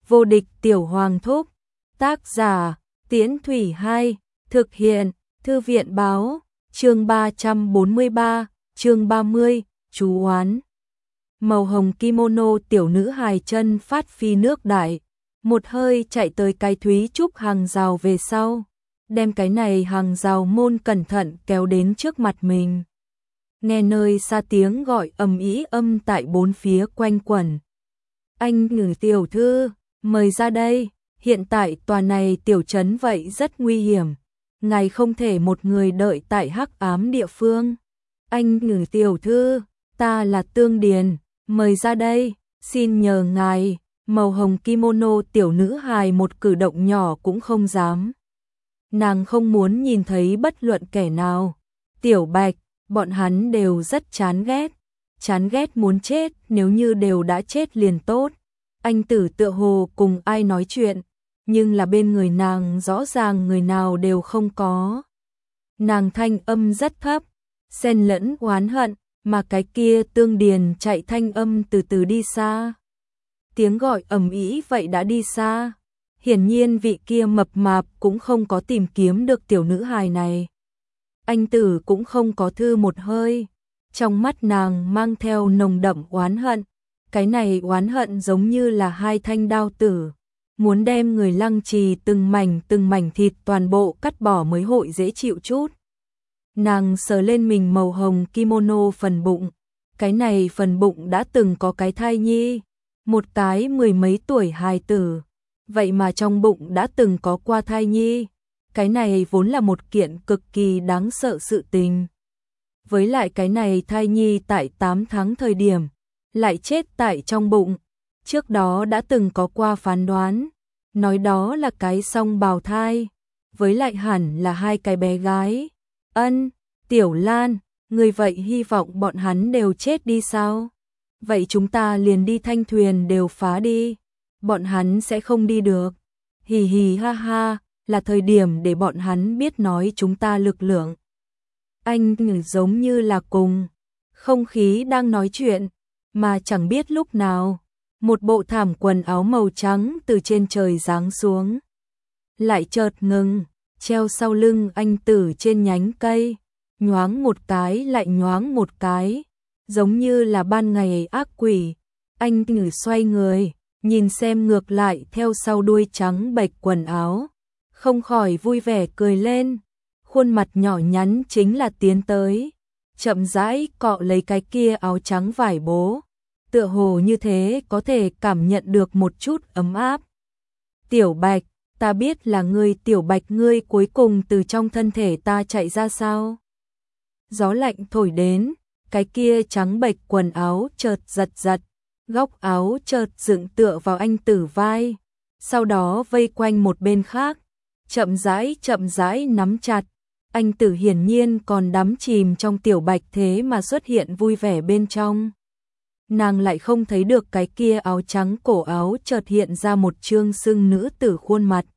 Vô địch tiểu hoàng thúc. Tác giả Tiễn Thủy 2. Thực hiện Thư viện báo. Chương 343, chương 30, chú oán. Màu hồng kimono tiểu nữ hài chân phát phi nước đại, một hơi chạy tới cái thúy trúc hàng rào về sau, đem cái này hàng rào môn cẩn thận kéo đến trước mặt mình. Nghe nơi xa tiếng gọi ầm ĩ âm tại bốn phía quanh quẩn. Anh Ngử tiểu thư, mời ra đây, hiện tại tòa này tiểu trấn vậy rất nguy hiểm, ngài không thể một người đợi tại hắc ám địa phương. Anh Ngử tiểu thư, ta là Tương Điền, mời ra đây, xin nhờ ngài. Màu hồng kimono tiểu nữ hài một cử động nhỏ cũng không dám. Nàng không muốn nhìn thấy bất luận kẻ nào. Tiểu Bạch, bọn hắn đều rất chán ghét muốn chết, nếu như đều đã chết liền tốt. Anh Tử tựa hồ cùng ai nói chuyện, nhưng là bên người nàng rõ ràng người nào đều không có. Nàng thanh âm rất thấp, xen lẫn oán hận, mà cái kia Tương Điền chạy thanh âm từ từ đi xa. Tiếng gọi ầm ĩ vậy đã đi xa. Hiển nhiên vị kia mập mạp cũng không có tìm kiếm được tiểu nữ hài này. Anh Tử cũng không có thư một hơi. Trong mắt nàng mang theo nồng đậm oán hận. Cái này oán hận giống như là hai thanh đao tử, muốn đem người Lăng Trì từng mảnh thịt toàn bộ cắt bỏ mới hội dễ chịu chút. Nàng sờ lên mình màu hồng kimono phần bụng. Cái này phần bụng đã từng có cái thai nhi, một cái mười mấy tuổi hài tử. Vậy mà trong bụng đã từng có qua thai nhi. Cái này vốn là một kiện cực kỳ đáng sợ sự tình. Với lại cái này thai nhi tại 8 tháng thời điểm, lại chết tại trong bụng. Trước đó đã từng có qua phán đoán, nói đó là cái song bào thai. Với lại hẳn là hai cái bé gái. Ân, Tiểu Lan, người vậy hy vọng bọn hắn đều chết đi sao? Vậy chúng ta liền đi thanh thuyền đều phá đi. Bọn hắn sẽ không đi được. Hì hì ha ha, là thời điểm để bọn hắn biết nói chúng ta lực lượng. Anh Ngử giống như là cùng không khí đang nói chuyện, mà chẳng biết lúc nào, một bộ thảm quần áo màu trắng từ trên trời giáng xuống. Lại chợt ngừng, treo sau lưng anh Tử trên nhánh cây, nhoáng một cái lại nhoáng một cái, giống như là ban ngày ác quỷ. Anh Ngử xoay người, nhìn xem ngược lại theo sau đuôi trắng bệch quần áo, không khỏi vui vẻ cười lên. Khuôn mặt nhỏ nhắn chính là tiến tới, chậm rãi cọ lấy cái kia áo trắng vải bố, tựa hồ như thế có thể cảm nhận được một chút ấm áp. Tiểu Bạch, ta biết là ngươi. Tiểu Bạch, ngươi cuối cùng từ trong thân thể ta chạy ra sao? Gió lạnh thổi đến, cái kia trắng bệch quần áo chợt giật, góc áo chợt dựng tựa vào anh Tử vai, sau đó vây quanh một bên khác, chậm rãi nắm chặt. Anh Tử hiển nhiên còn đắm chìm trong Tiểu Bạch thế mà xuất hiện vui vẻ bên trong. Nàng lại không thấy được cái kia áo trắng cổ áo chợt hiện ra một trương sưng nữ tử khuôn mặt.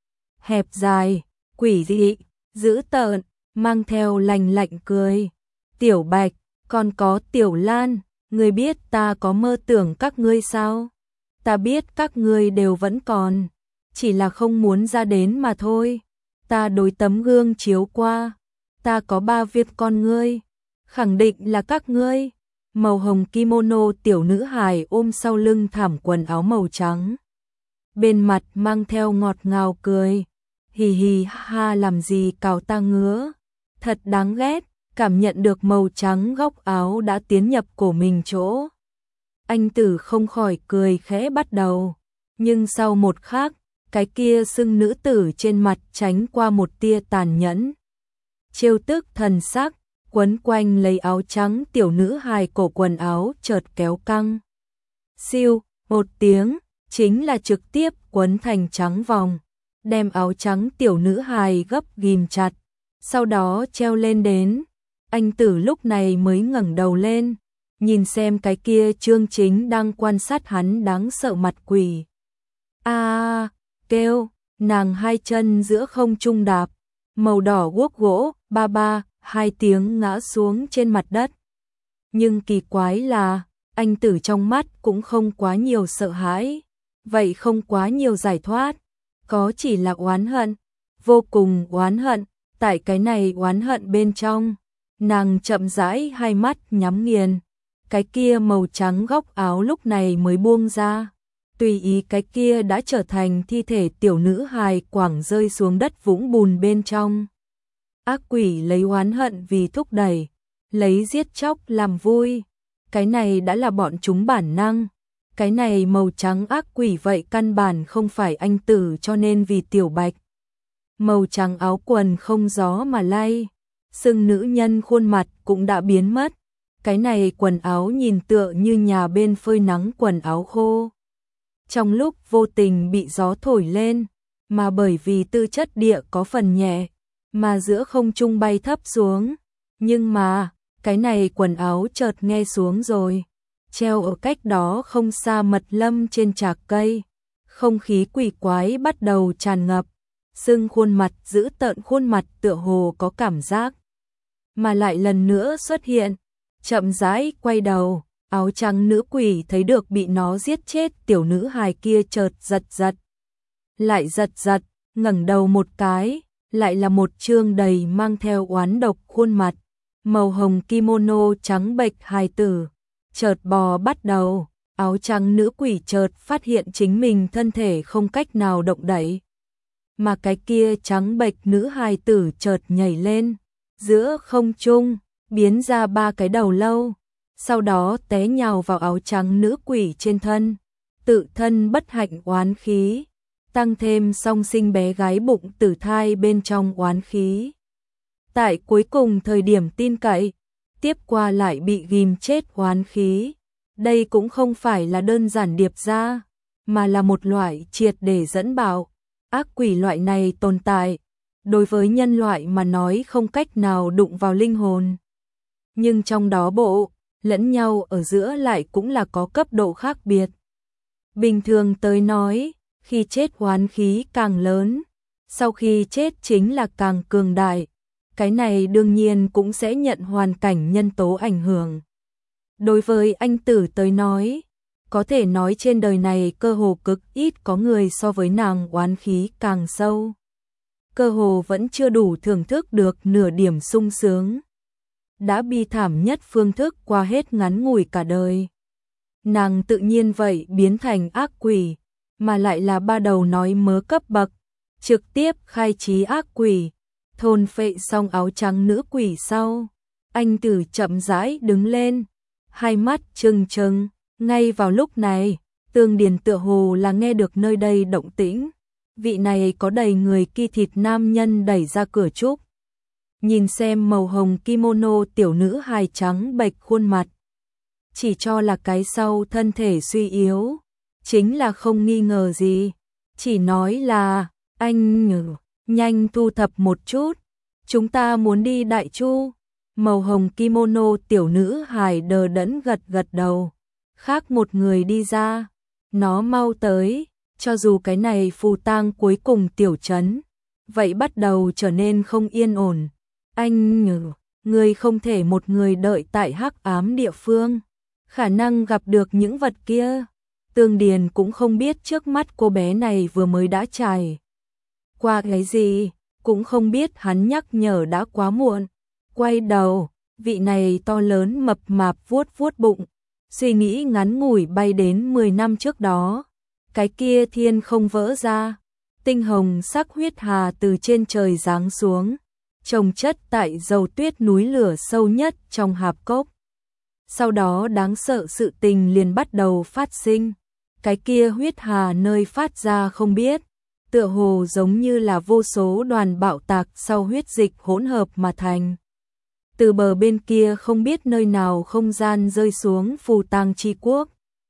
Hẹp dài, quỷ dị, dữ tợn, mang theo lạnh cười. Tiểu Bạch, còn có Tiểu Lan, ngươi biết ta có mơ tưởng các ngươi sao? Ta biết các ngươi đều vẫn còn, chỉ là không muốn ra đến mà thôi. Ta đối tấm gương chiếu qua, ta có 3 việc con ngươi, khẳng định là các ngươi. Màu hồng kimono tiểu nữ hài ôm sau lưng thảm quần áo màu trắng, bên mặt mang theo ngọt ngào cười. Hì hì ha ha, làm gì cào ta ngứa, thật đáng ghét. Cảm nhận được màu trắng góc áo đã tiến nhập cổ mình chỗ, anh Tử không khỏi cười khẽ bắt đầu. Nhưng sau một khắc, cái kia sưng nữ tử trên mặt tránh qua một tia tàn nhẫn, trêu tức thần sắc, quấn quanh lấy áo trắng tiểu nữ hài, cổ quần áo chợt kéo căng. Siêu, một tiếng, chính là trực tiếp quấn thành trắng vòng, đem áo trắng tiểu nữ hài gấp ghim chặt, sau đó treo lên đến. Anh Tử lúc này mới ngẩng đầu lên, nhìn xem cái kia Trương Chính đang quan sát hắn đáng sợ mặt quỷ. A kêu, nàng hai chân giữa không trung đạp, màu đỏ guốc gỗ, ba, hai tiếng ngã xuống trên mặt đất. Nhưng kỳ quái là, anh Tử trong mắt cũng không quá nhiều sợ hãi, vậy không quá nhiều giải thoát, có chỉ là oán hận, vô cùng oán hận, tại cái này oán hận bên trong, nàng chậm rãi hai mắt nhắm nghiền, cái kia màu trắng góc áo lúc này mới buông ra, tùy ý cái kia đã trở thành thi thể tiểu nữ hài quẳng rơi xuống đất vũng bùn bên trong. Ác quỷ lấy oán hận vì thúc đẩy, lấy giết chóc làm vui, cái này đã là bọn chúng bản năng. Cái này màu trắng ác quỷ vậy căn bản không phải anh tử, cho nên vì tiểu bạch. Màu trắng áo quần không gió mà lay, sưng nữ nhân khuôn mặt cũng đã biến mất. Cái này quần áo nhìn tựa như nhà bên phơi nắng quần áo khô. Trong lúc vô tình bị gió thổi lên, mà bởi vì tư chất địa có phần nhẹ, mà giữa không trung bay thấp xuống. Nhưng mà, cái này quần áo chợt nghe xuống rồi. Treo ở cách đó không xa mật lâm trên trạc cây, không khí quỷ quái bắt đầu tràn ngập, sưng khuôn mặt giữ tợn khuôn mặt tựa hồ có cảm giác, mà lại lần nữa xuất hiện, chậm rãi quay đầu, áo trắng nữ quỷ thấy được bị nó giết chết tiểu nữ hài kia chợt giật giật, lại giật giật, ngẩng đầu một cái, lại là một trương đầy mang theo oán độc khuôn mặt, màu hồng kimono trắng bệch hài tử. Chợt bò bắt đầu, áo trắng nữ quỷ chợt phát hiện chính mình thân thể không cách nào động đậy. Mà cái kia trắng bệch nữ hài tử chợt nhảy lên, giữa không trung, biến ra 3 cái đầu lâu, sau đó té nhào vào áo trắng nữ quỷ trên thân, tự thân bất hạnh oán khí, tăng thêm song sinh bé gái bụng tử thai bên trong oán khí. Tại cuối cùng thời điểm tin cậy, tiếp qua lại bị ghim chết oán khí. Đây cũng không phải là đơn giản điệp ra, mà là một loại triệt để dẫn bạo. Ác quỷ loại này tồn tại, đối với nhân loại mà nói không cách nào đụng vào linh hồn. Nhưng trong đó bộ, lẫn nhau ở giữa lại cũng là có cấp độ khác biệt. Bình thường tới nói, khi chết oán khí càng lớn, sau khi chết chính là càng cường đại. Cái này đương nhiên cũng sẽ nhận hoàn cảnh nhân tố ảnh hưởng. Đối với anh tử tới nói, có thể nói trên đời này cơ hồ cực ít có người so với nàng oán khí càng sâu. Cơ hồ vẫn chưa đủ thưởng thức được nửa điểm sung sướng. Đã bi thảm nhất phương thức qua hết ngắn ngủi cả đời. Nàng tự nhiên vậy biến thành ác quỷ, mà lại là 3 đầu nói mớ cấp bậc, trực tiếp khai trí ác quỷ. Thôn phệ xong áo trắng nữ quỷ sau, anh tử chậm rãi đứng lên, hai mắt trừng trừng, ngay vào lúc này, Tương Điền tựa hồ là nghe được nơi đây động tĩnh, vị này có đầy người ki thịt nam nhân đẩy ra cửa trúc. Nhìn xem màu hồng kimono tiểu nữ hài trắng bệch khuôn mặt, chỉ cho là cái sau thân thể suy yếu, chính là không nghi ngờ gì, chỉ nói là, anh nhanh thu thập một chút, chúng ta muốn đi Đại Chu. Màu hồng kimono tiểu nữ hài đờ đẫn gật gật đầu, khác một người đi ra, nó mau tới, cho dù cái này phù tang cuối cùng tiểu trấn, vậy bắt đầu trở nên không yên ổn. Anh người không thể một người đợi tại hắc ám địa phương, khả năng gặp được những vật kia. Tương Điền cũng không biết trước mắt cô bé này vừa mới đã trải qua cái gì, cũng không biết hắn nhắc nhở đã quá muộn. Quay đầu, vị này to lớn mập mạp vuốt vuốt bụng, suy nghĩ ngắn ngủi bay đến 10 năm trước đó. Cái kia thiên không vỡ ra, tinh hồng sắc huyết hà từ trên trời giáng xuống, chồng chất tại dầu tuyết núi lửa sâu nhất trong hạp cốc. Sau đó đáng sợ sự tình liền bắt đầu phát sinh. Cái kia huyết hà nơi phát ra không biết, tựa hồ giống như là vô số đoàn bạo tạc sau huyết dịch hỗn hợp mà thành. Từ bờ bên kia không biết nơi nào không gian rơi xuống phù tang chi quốc.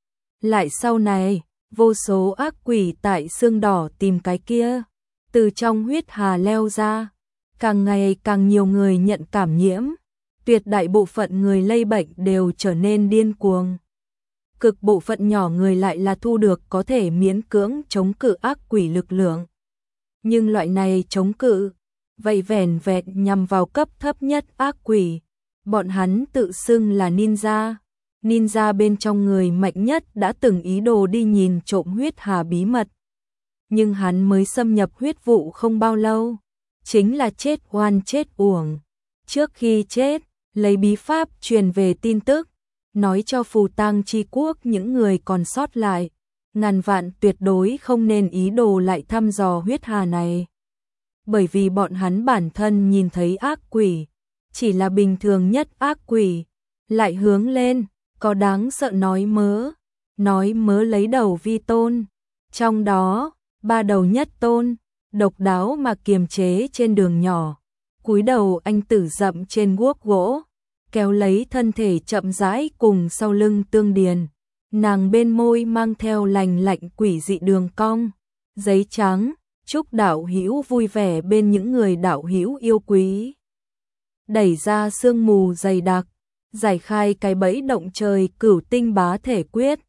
Lại sau này, vô số ác quỷ tại xương đỏ tìm cái kia, từ trong huyết hà leo ra, càng ngày càng nhiều người nhận cảm nhiễm, tuyệt đại bộ phận người lây bệnh đều trở nên điên cuồng. Cực bộ phận nhỏ người lại là thu được có thể miễn cưỡng chống cự ác quỷ lực lượng. Nhưng loại này chống cự, vậy vẻn vẹn nhằm vào cấp thấp nhất ác quỷ, bọn hắn tự xưng là ninja. ninja bên trong người mạnh nhất đã từng ý đồ đi nhìn trộm huyết hà bí mật. Nhưng hắn mới xâm nhập huyết vụ không bao lâu, chính là chết oan chết uổng. Trước khi chết, lấy bí pháp truyền về tin tức, nói cho phù tang chi quốc những người còn sót lại, ngàn vạn tuyệt đối không nên ý đồ lại thăm dò huyết hà này. Bởi vì bọn hắn bản thân nhìn thấy ác quỷ, chỉ là bình thường nhất ác quỷ, lại hướng lên, có đáng sợ nói mớ lấy đầu vi tôn. Trong đó, 3 đầu nhất tôn, độc đáo mà kiềm chế trên đường nhỏ, cúi đầu anh tử dậm trên guốc gỗ, kéo lấy thân thể chậm rãi cùng sau lưng tương điền. Nàng bên môi mang theo lành lạnh quỷ dị đường cong, giấy trắng, chúc đạo hữu vui vẻ bên những người đạo hữu yêu quý. Đẩy ra sương mù dày đặc, giải khai cái bẫy động trời cửu tinh bá thể quyết,